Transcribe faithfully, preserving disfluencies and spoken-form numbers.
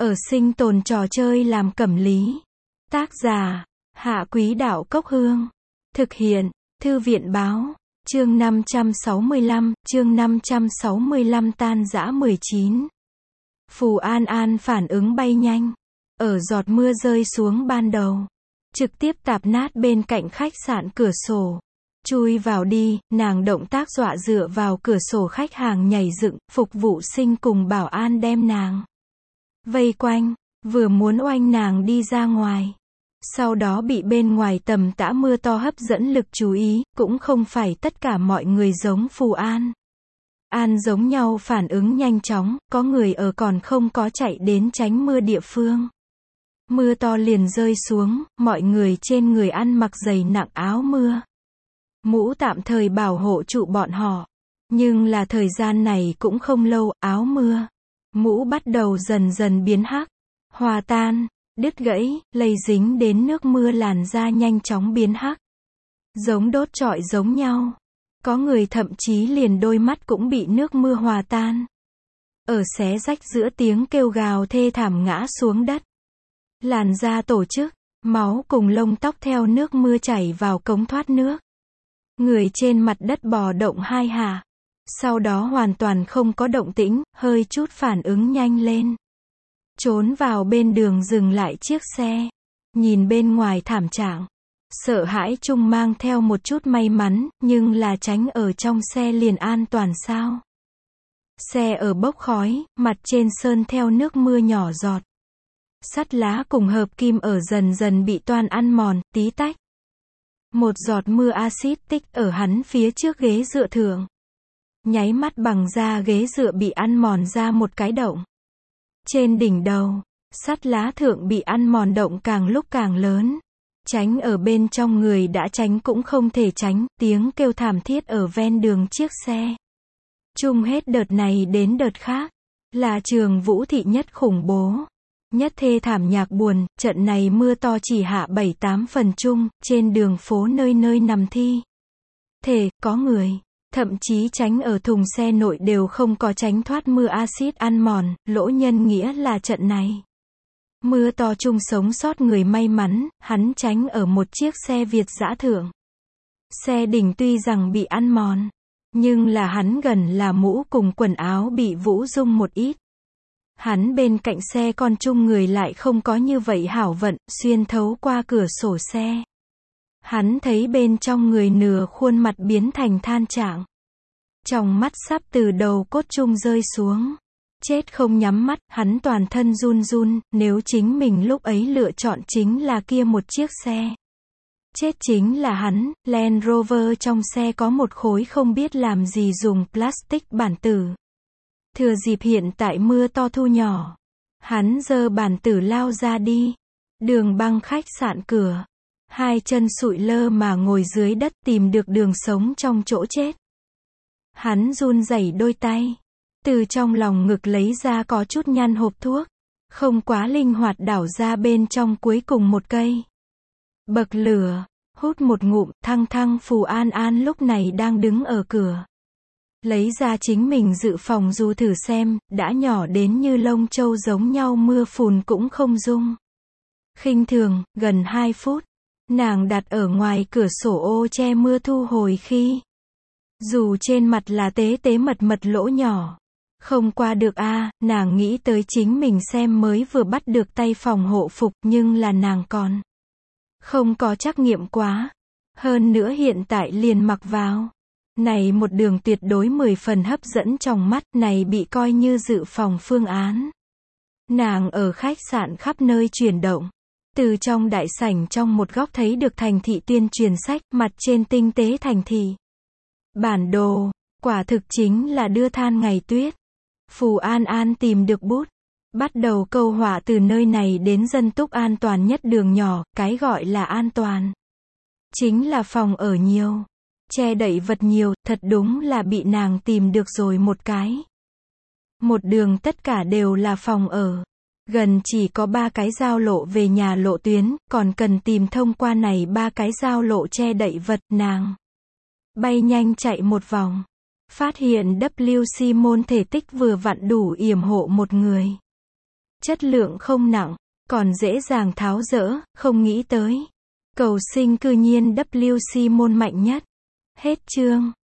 Ở sinh tồn trò chơi làm cẩm lý. Tác giả, Hạ Quý Đạo Cốc Hương. Thực hiện, Thư viện Báo. Chương năm trăm sáu mươi lăm, chương năm trăm sáu mươi lăm tan rã mười chín. Phù An An phản ứng bay nhanh. Ở giọt mưa rơi xuống ban đầu. Trực tiếp tạp nát bên cạnh khách sạn cửa sổ. Chui vào đi, nàng động tác dọa dựa vào cửa sổ khách hàng nhảy dựng, phục vụ sinh cùng bảo an đem nàng vây quanh, vừa muốn oanh nàng đi ra ngoài. Sau đó bị bên ngoài tầm tã mưa to hấp dẫn lực chú ý, cũng không phải tất cả mọi người giống Phù An. An giống nhau phản ứng nhanh chóng, có người ở còn không có chạy đến tránh mưa địa phương. Mưa to liền rơi xuống, mọi người trên người ăn mặc dày nặng áo mưa. Mũ tạm thời bảo hộ trụ bọn họ. Nhưng là thời gian này cũng không lâu, áo mưa, mũ bắt đầu dần dần biến hắc, hòa tan, đứt gãy, lây dính đến nước mưa làn da nhanh chóng biến hắc. Giống đốt trọi giống nhau. Có người thậm chí liền đôi mắt cũng bị nước mưa hòa tan. Ở xé rách giữa tiếng kêu gào thê thảm ngã xuống đất. Làn da tổ chức, máu cùng lông tóc theo nước mưa chảy vào cống thoát nước. Người trên mặt đất bò động hai hạ. Sau đó hoàn toàn không có động tĩnh, hơi chút phản ứng nhanh lên. Trốn vào bên đường dừng lại chiếc xe. Nhìn bên ngoài thảm trạng. Sợ hãi chung mang theo một chút may mắn, nhưng là tránh ở trong xe liền an toàn sao. Xe ở bốc khói, mặt trên sơn theo nước mưa nhỏ giọt. Sắt lá cùng hợp kim ở dần dần bị toan ăn mòn, tí tách. Một giọt mưa axit tích ở hắn phía trước ghế dựa thượng. Nháy mắt bằng da ghế dựa bị ăn mòn ra một cái động. Trên đỉnh đầu, sắt lá thượng bị ăn mòn động càng lúc càng lớn. Tránh ở bên trong người đã tránh cũng không thể tránh, tiếng kêu thảm thiết ở ven đường chiếc xe. Chung hết đợt này đến đợt khác, là Trường Vũ thị nhất khủng bố. Nhất thê thảm nhạc buồn, trận này mưa to chỉ hạ bảy tám phần chung, trên đường phố nơi nơi nằm thi thể, có người, thậm chí tránh ở thùng xe nội đều không có tránh thoát mưa axit ăn mòn, lỗ nhân nghĩa là trận này. Mưa to chung sống sót người may mắn, hắn tránh ở một chiếc xe Việt dã thượng. Xe đỉnh tuy rằng bị ăn mòn, nhưng là hắn gần là mũ cùng quần áo bị vũ dung một ít. Hắn bên cạnh xe con chung người lại không có như vậy hảo vận, xuyên thấu qua cửa sổ xe. Hắn thấy bên trong người nửa khuôn mặt biến thành than trạng. Trong mắt sắp từ đầu cốt chung rơi xuống. Chết không nhắm mắt, hắn toàn thân run run, nếu chính mình lúc ấy lựa chọn chính là kia một chiếc xe. Chết chính là hắn, Land Rover trong xe có một khối không biết làm gì dùng plastic bản tử. Thừa dịp hiện tại mưa to thu nhỏ. Hắn giơ bản tử lao ra đi. Đường băng khách sạn cửa. Hai chân sụi lơ mà ngồi dưới đất tìm được đường sống trong chỗ chết. Hắn run rẩy đôi tay. Từ trong lòng ngực lấy ra có chút nhăn hộp thuốc. Không quá linh hoạt đảo ra bên trong cuối cùng một cây. Bậc lửa. Hút một ngụm, thăng thăng Phù An An lúc này đang đứng ở cửa. Lấy ra chính mình dự phòng dù thử xem, đã nhỏ đến như lông châu giống nhau mưa phùn cũng không dung. Khinh thường, gần hai phút. Nàng đặt ở ngoài cửa sổ ô che mưa thu hồi khi. Dù trên mặt là tế tế mật mật lỗ nhỏ. Không qua được a à, nàng nghĩ tới chính mình xem mới vừa bắt được tay phòng hộ phục nhưng là nàng còn không có trắc nghiệm quá. Hơn nữa hiện tại liền mặc vào. Này một đường tuyệt đối mười phần hấp dẫn trong mắt, này bị coi như dự phòng phương án. Nàng ở khách sạn khắp nơi chuyển động. Từ trong đại sảnh trong một góc thấy được thành thị tuyên truyền sách, mặt trên tinh tế thành thị. Bản đồ, quả thực chính là đưa than ngày tuyết. Phù An An tìm được bút. Bắt đầu câu họa từ nơi này đến dân túc an toàn nhất đường nhỏ, cái gọi là an toàn. Chính là phòng ở nhiều. Che đậy vật nhiều, thật đúng là bị nàng tìm được rồi một cái. Một đường tất cả đều là phòng ở. Gần chỉ có ba cái giao lộ về nhà lộ tuyến, còn cần tìm thông qua này ba cái giao lộ che đậy vật, nàng bay nhanh chạy một vòng. Phát hiện vê kép xê môn thể tích vừa vặn đủ yểm hộ một người. Chất lượng không nặng, còn dễ dàng tháo dỡ, không nghĩ tới. Cầu sinh cư nhiên vê kép xê môn mạnh nhất. Hết chương.